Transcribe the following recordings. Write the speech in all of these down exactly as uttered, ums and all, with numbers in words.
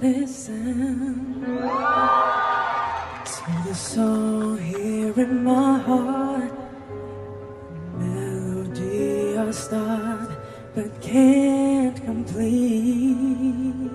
listen to the song here in my heart. Melody I start but can't complete.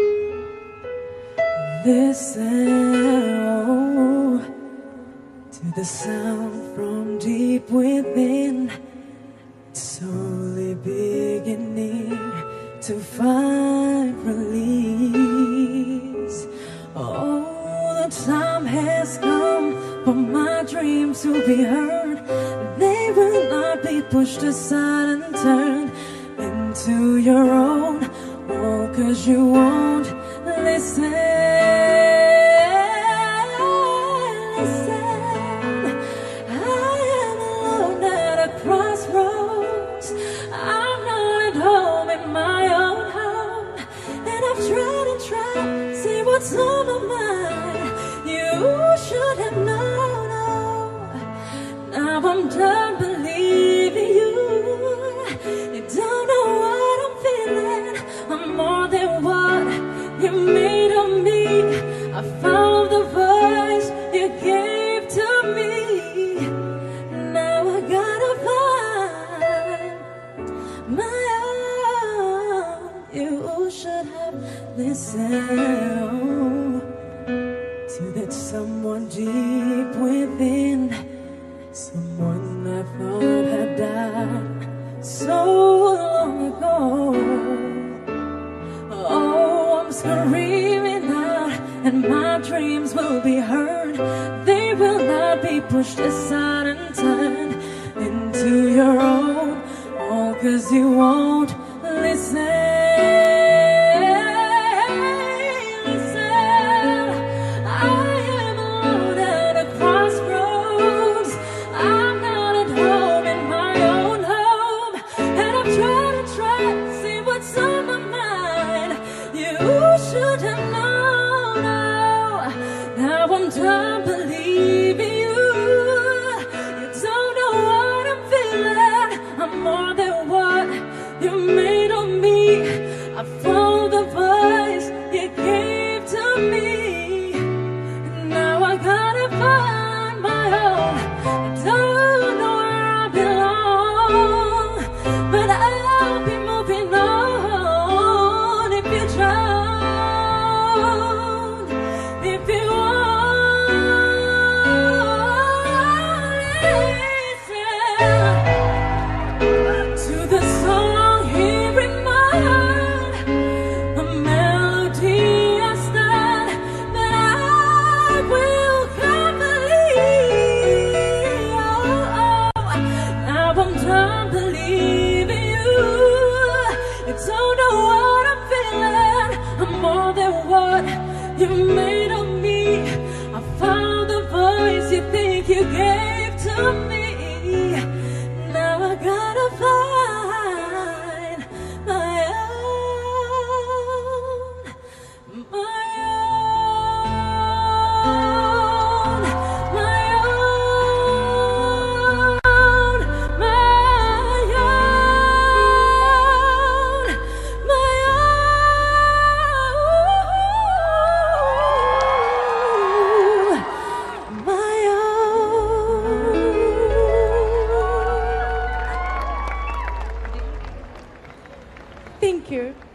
Listen to the sound from deep within. It's slowly beginning to find release. Oh, the time has come for my dreams to be heard. They will not be pushed aside and turned into your own. Oh, 'cause you won't listen. What's on my mind? You should have known. Oh, now I'm done believing you. You don't know what I'm feeling. I'm more than what you made of me. I found the voice you gave to me. Now I gotta find my own. You should have listened to that someone deep within, someone I thought had died so long ago. Oh, I'm screaming out and my dreams will be heard. They will not be pushed aside and turned into your own. Oh, 'cause you won't listen. I'm done believing you. You don't know what I'm feeling. I'm more than what you made of me. I found the voice you gave to me. Now I gotta find my own. I don't know where I belong, but I'll be moving on if you drown, if you want. I'm done believing you. You don't know what I'm feeling. I'm more than what you made of me. I found the voice you think you gave to me. Now I gotta find my own, my own, my own. Thank you.